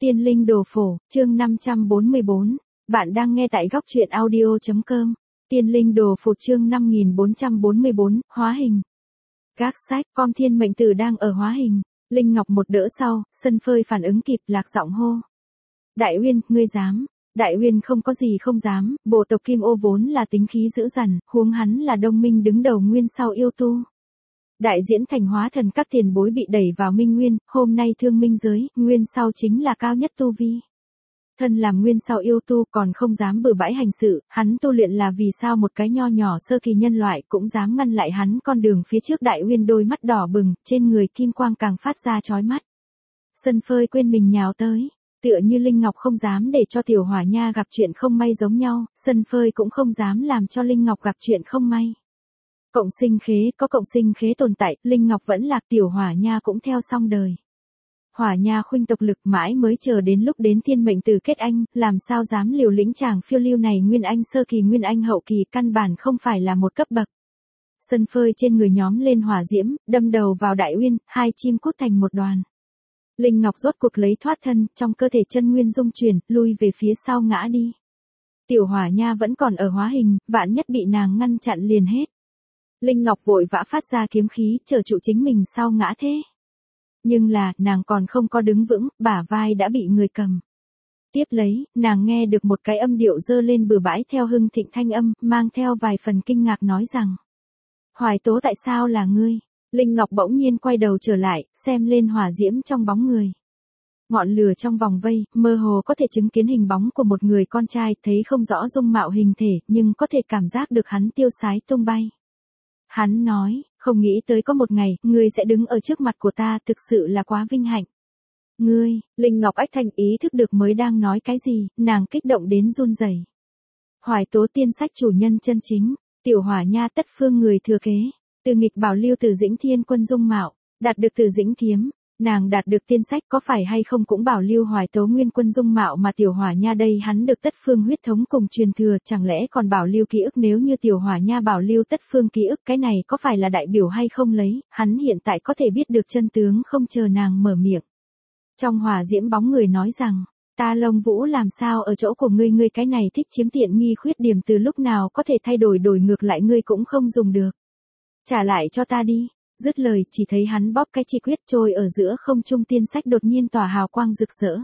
Tiên linh đồ phổ, chương 544. Bạn đang nghe tại góc truyện audio.com. Tiên linh đồ phổ chương 5444, hóa hình. Các sách, con thiên mệnh tử đang ở hóa hình. Linh Ngọc một đỡ sau, sân phơi phản ứng kịp lạc giọng hô. Đại Uyên, ngươi dám. Đại Uyên không có gì không dám, bộ tộc Kim Ô vốn là tính khí dữ dằn, huống hắn là Đông Minh đứng đầu nguyên sau yêu tu. Đại diễn thành hóa thần các tiền bối bị đẩy vào minh nguyên, hôm nay thương minh giới, nguyên sau chính là cao nhất tu vi. Thân làm nguyên sau yêu tu còn không dám bừa bãi hành sự, hắn tu luyện là vì sao một cái nho nhỏ sơ kỳ nhân loại cũng dám ngăn lại hắn con đường phía trước. Đại Uyên đôi mắt đỏ bừng, trên người kim quang càng phát ra chói mắt. Sân phơi quên mình nhào tới, tựa như Linh Ngọc không dám để cho tiểu hỏa nha gặp chuyện không may giống nhau, sân phơi cũng không dám làm cho Linh Ngọc gặp chuyện không may. Cộng sinh khế, có cộng sinh khế tồn tại, Linh Ngọc vẫn lạc, tiểu hỏa nha cũng theo xong đời. Hỏa nha khuynh tộc lực mãi mới chờ đến lúc đến thiên mệnh tử kết anh, làm sao dám liều lĩnh chàng phiêu lưu này. Nguyên anh sơ kỳ nguyên anh hậu kỳ căn bản không phải là một cấp bậc. Sân phơi trên người nhóm lên hỏa diễm, đâm đầu vào Đại Uyên, hai chim cút thành một đoàn. Linh Ngọc rốt cuộc lấy thoát thân, trong cơ thể chân nguyên dung chuyển, lui về phía sau ngã đi. Tiểu hỏa nha vẫn còn ở hóa hình, vạn nhất bị nàng ngăn chặn liền hết. Linh Ngọc vội vã phát ra kiếm khí, chờ trụ chính mình sau ngã thế. Nhưng là, nàng còn không có đứng vững, bả vai đã bị người cầm. Tiếp lấy, nàng nghe được một cái âm điệu dơ lên bừa bãi theo hưng thịnh thanh âm, mang theo vài phần kinh ngạc nói rằng. Hoài Tố, tại sao là ngươi? Linh Ngọc bỗng nhiên quay đầu trở lại, xem lên hỏa diễm trong bóng người. Ngọn lửa trong vòng vây, mơ hồ có thể chứng kiến hình bóng của một người con trai, thấy không rõ dung mạo hình thể, nhưng có thể cảm giác được hắn tiêu sái tung bay. Hắn nói, không nghĩ tới có một ngày, ngươi sẽ đứng ở trước mặt của ta, thực sự là quá vinh hạnh. Ngươi, Linh Ngọc ách thanh ý thức được mới đang nói cái gì, nàng kích động đến run rẩy. Hoài Tố tiên sách chủ nhân chân chính, tiểu hỏa nha tất phương người thừa kế, từ nghịch bảo lưu từ Dĩnh Thiên Quân dung mạo, đạt được từ Dĩnh kiếm. Nàng đạt được tiên sách có phải hay không cũng bảo lưu Hoài Tố nguyên quân dung mạo mà tiểu hỏa nha đây hắn được tất phương huyết thống cùng truyền thừa, chẳng lẽ còn bảo lưu ký ức? Nếu như tiểu hỏa nha bảo lưu tất phương ký ức, cái này có phải là đại biểu hay không lấy, hắn hiện tại có thể biết được chân tướng không chờ nàng mở miệng. Trong hỏa diễm bóng người nói rằng, ta Lông Vũ làm sao ở chỗ của ngươi, ngươi cái này thích chiếm tiện nghi khuyết điểm từ lúc nào có thể thay đổi ngược lại ngươi cũng không dùng được. Trả lại cho ta đi. Dứt lời, chỉ thấy hắn bóp cái chi quyết trôi ở giữa không trung, tiên sách đột nhiên tỏa hào quang rực rỡ.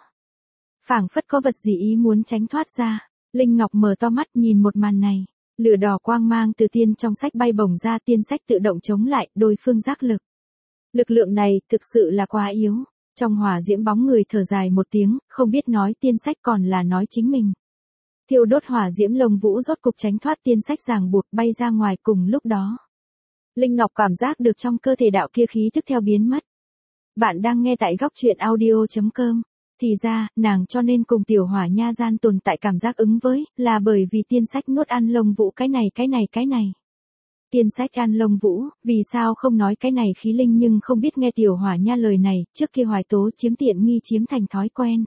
Phảng phất có vật gì ý muốn tránh thoát ra. Linh Ngọc mở to mắt nhìn một màn này. Lửa đỏ quang mang từ tiên trong sách bay bổng ra, tiên sách tự động chống lại, đối phương giác lực. Lực lượng này thực sự là quá yếu. Trong hỏa diễm bóng người thở dài một tiếng, không biết nói tiên sách còn là nói chính mình. Thiêu đốt hỏa diễm Lông Vũ rốt cục tránh thoát tiên sách ràng buộc, bay ra ngoài. Cùng lúc đó, Linh Ngọc cảm giác được trong cơ thể đạo kia khí tức theo biến mất. Bạn đang nghe tại góc truyện audio.com. Thì ra, nàng cho nên cùng tiểu hỏa nha gian tồn tại cảm giác ứng với, là bởi vì tiên sách nuốt ăn Lông Vũ cái này. Tiên sách ăn Lông Vũ, vì sao không nói cái này khí linh nhưng không biết nghe tiểu hỏa nha lời này, trước kia Hoài Tố chiếm tiện nghi chiếm thành thói quen.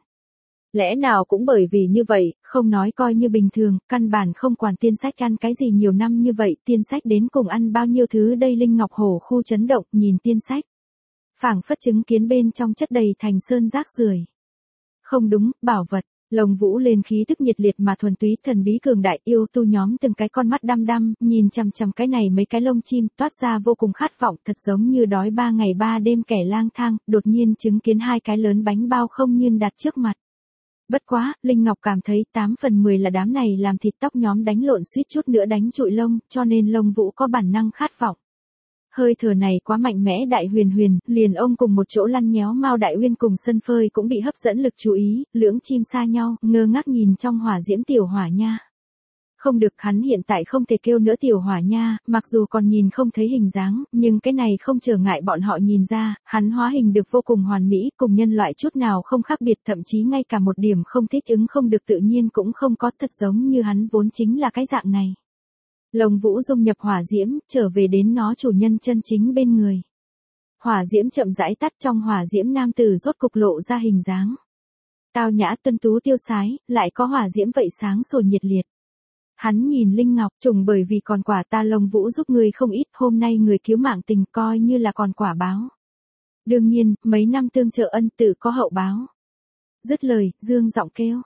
Lẽ nào cũng bởi vì như vậy, không nói coi như bình thường, căn bản không quản tiên sách ăn cái gì nhiều năm như vậy, tiên sách đến cùng ăn bao nhiêu thứ đây. Linh Ngọc hổ khu chấn động, nhìn tiên sách. Phảng phất chứng kiến bên trong chất đầy thành sơn rác rưởi. Không đúng, bảo vật. Lông Vũ lên khí tức nhiệt liệt mà thuần túy, thần bí cường đại, yêu tu nhóm từng cái con mắt đăm đăm, nhìn chằm chằm cái này mấy cái lông chim, toát ra vô cùng khát vọng, thật giống như đói 3 ngày 3 đêm kẻ lang thang, đột nhiên chứng kiến hai cái lớn bánh bao không nhiên đặt trước mặt. Bất quá, Linh Ngọc cảm thấy 8 phần 10 là đám này làm thịt tóc nhóm đánh lộn suýt chút nữa đánh trụi lông, cho nên Lông Vũ có bản năng khát vọng. Hơi thở này quá mạnh mẽ. Đại Huyền, liền ông cùng một chỗ lăn nhéo Mao Đại Uyên cùng sân phơi cũng bị hấp dẫn lực chú ý, lưỡng chim xa nhau, ngơ ngác nhìn trong hỏa diễm tiểu hỏa nha. Không được, hắn hiện tại không thể kêu nữa tiểu hỏa nha, mặc dù còn nhìn không thấy hình dáng, nhưng cái này không trở ngại bọn họ nhìn ra, hắn hóa hình được vô cùng hoàn mỹ, cùng nhân loại chút nào không khác biệt, thậm chí ngay cả một điểm không thích ứng không được tự nhiên cũng không có, thật giống như hắn vốn chính là cái dạng này. Lông Vũ dung nhập hỏa diễm, trở về đến nó chủ nhân chân chính bên người. Hỏa diễm chậm rãi tắt, trong hỏa diễm nam tử rốt cục lộ ra hình dáng. Tao nhã tuân tú tiêu sái, lại có hỏa diễm vậy sáng sủa nhiệt liệt. Hắn nhìn Linh Ngọc, trùng bởi vì còn quả ta Lông Vũ giúp người không ít, hôm nay người cứu mạng tình coi như là còn quả báo. Đương nhiên, mấy năm tương trợ ân tự có hậu báo. Dứt lời, dương giọng kêu.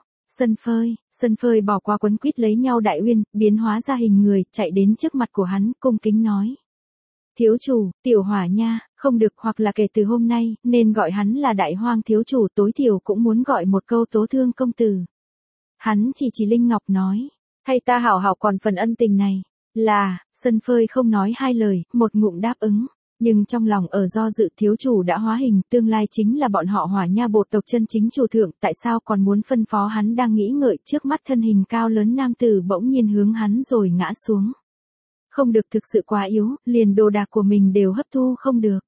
Sân phơi bỏ qua quấn quýt lấy nhau Đại Uyên, biến hóa ra hình người, chạy đến trước mặt của hắn, cung kính nói. Thiếu chủ, tiểu hỏa nha, không được, hoặc là kể từ hôm nay, nên gọi hắn là Đại Hoang thiếu chủ, tối thiểu cũng muốn gọi một câu tố thương công tử. Hắn chỉ Linh Ngọc nói, thay ta hảo hảo còn phần ân tình này, là, sân phơi không nói hai lời, một ngụm đáp ứng. Nhưng trong lòng ở do dự, thiếu chủ đã hóa hình, tương lai chính là bọn họ Hỏa Nha bộ tộc chân chính chủ thượng, tại sao còn muốn phân phó hắn đang nghĩ ngợi, trước mắt thân hình cao lớn nam tử bỗng nhiên hướng hắn rồi ngã xuống. Không được, thực sự quá yếu, liền đồ đạc của mình đều hấp thu không được.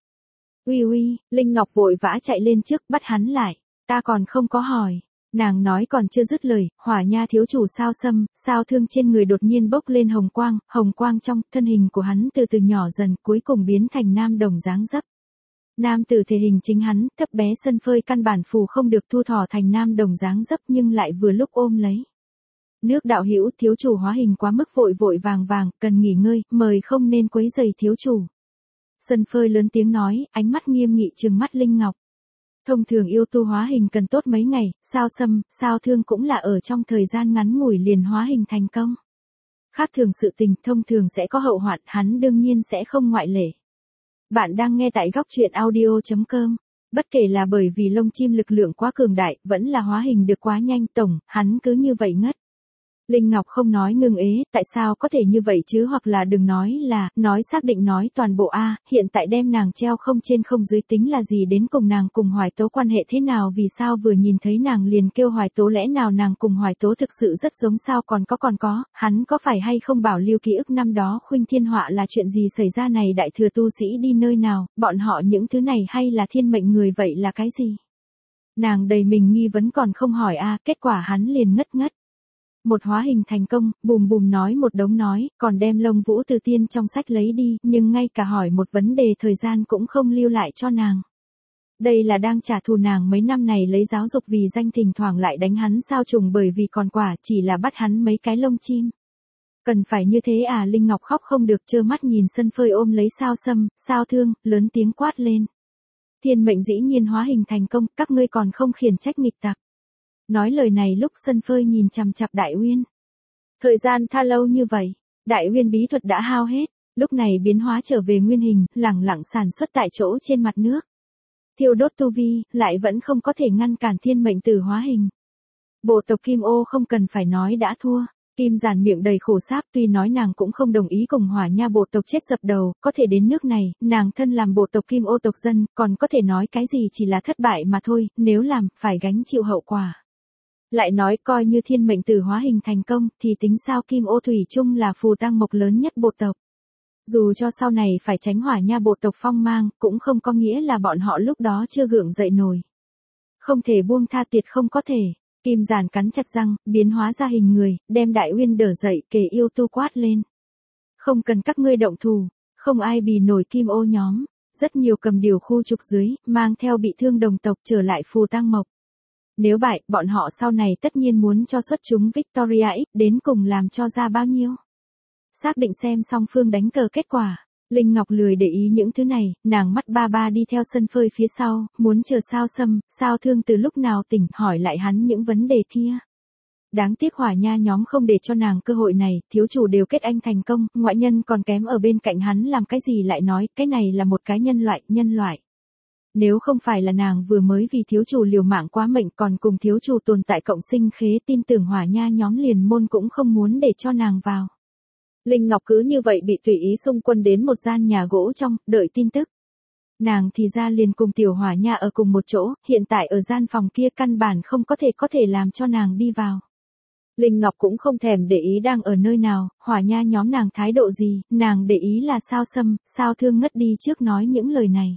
Uy, Linh Ngọc vội vã chạy lên trước bắt hắn lại, ta còn không có hỏi. Nàng nói còn chưa dứt lời, Hỏa Nha thiếu chủ Sao Sâm, Sao Thương trên người đột nhiên bốc lên hồng quang trong, thân hình của hắn từ từ nhỏ dần, cuối cùng biến thành nam đồng dáng dấp. Nam tử thể hình chính hắn, thấp bé sân phơi căn bản phù không được thu thỏ thành nam đồng dáng dấp nhưng lại vừa lúc ôm lấy. Nước đạo hữu, thiếu chủ hóa hình quá mức vội vàng, cần nghỉ ngơi, mời không nên quấy rầy thiếu chủ. Sân phơi lớn tiếng nói, ánh mắt nghiêm nghị trừng mắt Linh Ngọc. Thông thường yêu tu hóa hình cần tốt mấy ngày, Sao Sâm, Sao Thương cũng là ở trong thời gian ngắn ngủi liền hóa hình thành công. Khác thường sự tình thông thường sẽ có hậu hoạn, hắn đương nhiên sẽ không ngoại lệ. Bạn đang nghe tại góc truyện audio.com. Bất kể là bởi vì lông chim lực lượng quá cường đại, vẫn là hóa hình được quá nhanh, tổng, hắn cứ như vậy ngất. Linh Ngọc không nói ngưng ế, tại sao có thể như vậy chứ, hoặc là đừng nói là, nói xác định nói toàn bộ a, hiện tại đem nàng treo không trên không dưới tính là gì, đến cùng nàng cùng Hoài Tố quan hệ thế nào, vì sao vừa nhìn thấy nàng liền kêu Hoài Tố, lẽ nào nàng cùng Hoài Tố thực sự rất giống sao, còn có, hắn có phải hay không bảo lưu ký ức năm đó Khuynh Thiên Họa là chuyện gì xảy ra này, đại thừa tu sĩ đi nơi nào, bọn họ những thứ này hay là thiên mệnh người, vậy là cái gì? Nàng đầy mình nghi vấn còn không hỏi a, kết quả hắn liền ngất. Một hóa hình thành công, bùm nói một đống nói, còn đem Lông Vũ Từ Tiên trong sách lấy đi, nhưng ngay cả hỏi một vấn đề thời gian cũng không lưu lại cho nàng. Đây là đang trả thù nàng mấy năm này lấy giáo dục vì danh, thỉnh thoảng lại đánh hắn sao trùng, bởi vì còn quả chỉ là bắt hắn mấy cái lông chim. Cần phải như thế à? Linh Ngọc khóc không được, trơ mắt nhìn sân phơi ôm lấy Sao Sâm, Sao Thương, lớn tiếng quát lên. Thiên mệnh dĩ nhiên hóa hình thành công, các ngươi còn không khiển trách nghịch tặc. Nói lời này lúc sân phơi nhìn chằm chằm Đại Uyên. Thời gian tha lâu như vậy, Đại Uyên bí thuật đã hao hết, lúc này biến hóa trở về nguyên hình, lẳng lặng sản xuất tại chỗ trên mặt nước. Thiêu đốt tu vi, lại vẫn không có thể ngăn cản thiên mệnh tử hóa hình. Bộ tộc Kim Ô không cần phải nói đã thua. Kim Giản miệng đầy khổ sáp, tuy nói nàng cũng không đồng ý cùng Hỏa Nha bộ tộc chết dập đầu, có thể đến nước này, nàng thân làm bộ tộc Kim Ô tộc dân, còn có thể nói cái gì, chỉ là thất bại mà thôi, nếu làm, phải gánh chịu hậu quả. Lại nói coi như thiên mệnh tử hóa hình thành công, thì tính sao, Kim Ô thủy chung là phù tang mộc lớn nhất bộ tộc. Dù cho sau này phải tránh Hỏa Nha bộ tộc phong mang, cũng không có nghĩa là bọn họ lúc đó chưa gượng dậy nổi. Không thể buông tha, tuyệt không có thể. Kim Giản cắn chặt răng, biến hóa ra hình người, đem Đại Uyên đỡ dậy, kề yêu tu quát lên. Không cần các ngươi động thủ, không ai bì nổi Kim Ô nhóm. Rất nhiều cầm điều khu trục dưới, mang theo bị thương đồng tộc trở lại phù tang mộc. Nếu bại, bọn họ sau này tất nhiên muốn cho xuất chúng Victoria X, đến cùng làm cho ra bao nhiêu. Xác định xem song phương đánh cờ kết quả. Linh Ngọc lười để ý những thứ này, nàng mắt ba đi theo sân phơi phía sau, muốn chờ Sao Sâm, Sao Thương từ lúc nào tỉnh, hỏi lại hắn những vấn đề kia. Đáng tiếc Hỏa Nha nhóm không để cho nàng cơ hội này, thiếu chủ đều kết anh thành công, ngoại nhân còn kém ở bên cạnh hắn làm cái gì, lại nói, cái này là một cái nhân loại. Nếu không phải là nàng vừa mới vì thiếu chủ liều mạng quá mệnh, còn cùng thiếu chủ tồn tại cộng sinh khế, tin tưởng Hỏa Nha nhóm liền môn cũng không muốn để cho nàng vào. Linh Ngọc cứ như vậy bị tùy ý xung quân đến một gian nhà gỗ trong, đợi tin tức. Nàng thì ra liền cùng tiểu Hỏa Nha ở cùng một chỗ, hiện tại ở gian phòng kia căn bản không có thể làm cho nàng đi vào. Linh Ngọc cũng không thèm để ý đang ở nơi nào, Hỏa Nha nhóm nàng thái độ gì, nàng để ý là Sao Sâm, Sao Thương ngất đi trước nói những lời này.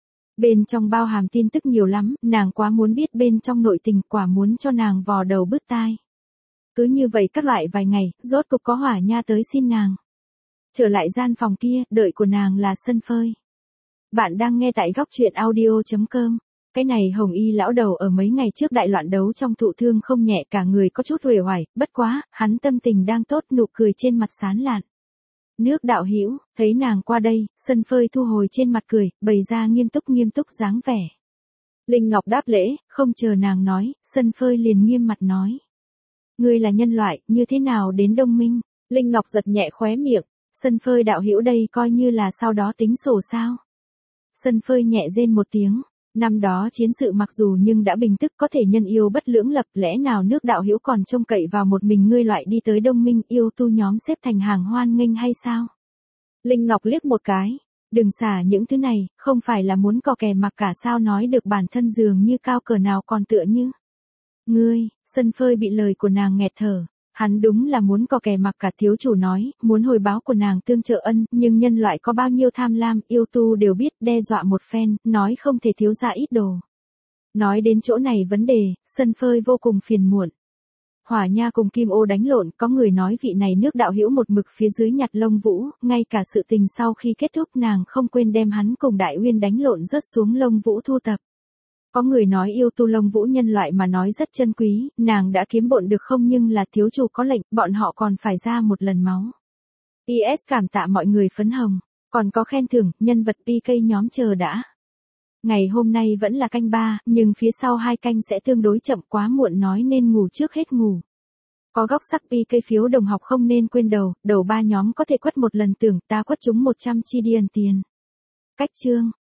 Bên trong bao hàm tin tức nhiều lắm, nàng quá muốn biết bên trong nội tình, quả muốn cho nàng vò đầu bứt tai. Cứ như vậy các loại vài ngày, rốt cục có Hỏa Nha tới xin nàng. Trở lại gian phòng kia, đợi của nàng là sân phơi. Bạn đang nghe tại góc truyện audio.com. Cái này Hồng Y lão đầu ở mấy ngày trước đại loạn đấu trong thụ thương không nhẹ, cả người có chút uể oải, bất quá, hắn tâm tình đang tốt, nụ cười trên mặt sán lạn. Nước đạo hữu, thấy nàng qua đây, sân phơi thu hồi trên mặt cười, bày ra nghiêm túc dáng vẻ. Linh Ngọc đáp lễ, không chờ nàng nói, Sân Phơi liền nghiêm mặt nói. Ngươi là nhân loại, như thế nào đến Đông Minh? Linh Ngọc giật nhẹ khóe miệng, Sân Phơi đạo hữu đây coi như là sau đó tính sổ sao? Sân Phơi nhẹ rên một tiếng, năm đó chiến sự mặc dù nhưng đã bình tức có thể nhân yêu bất lưỡng lập, lẽ nào nước đạo hữu còn trông cậy vào một mình ngươi loại đi tới Đông Minh, yêu tu nhóm xếp thành hàng hoan nghênh hay sao? Linh Ngọc liếc một cái, đừng xả những thứ này, không phải là muốn cò kè mặc cả sao nói được bản thân dường như cao cỡ nào còn tựa như. Ngươi, Sân Phơi bị lời của nàng nghẹt thở. Hắn đúng là muốn cò kè mặc cả, thiếu chủ nói, muốn hồi báo của nàng tương trợ ân, nhưng nhân loại có bao nhiêu tham lam, yêu tu đều biết, đe dọa một phen, nói không thể thiếu ra ít đồ. Nói đến chỗ này vấn đề, Sân Phơi vô cùng phiền muộn. Hỏa Nha cùng Kim Ô đánh lộn, có người nói vị này nước đạo hữu một mực phía dưới nhặt lông vũ, ngay cả sự tình sau khi kết thúc nàng không quên đem hắn cùng Đại Uyên đánh lộn rớt xuống lông vũ thu tập. Có người nói yêu tu lông vũ nhân loại mà nói rất chân quý, nàng đã kiếm bộn được không, nhưng là thiếu chủ có lệnh, bọn họ còn phải ra một lần máu. IS cảm tạ mọi người phấn hồng, còn có khen thưởng, nhân vật PK nhóm chờ đã. Ngày hôm nay vẫn là canh 3, nhưng phía sau 2 canh sẽ tương đối chậm, quá muộn nói nên ngủ trước hết ngủ. Có góc sắc PK phiếu đồng học không nên quên đầu 3 nhóm có thể quất một lần, tưởng ta quất chúng 100 chi đi ẩn tiền. Cách chương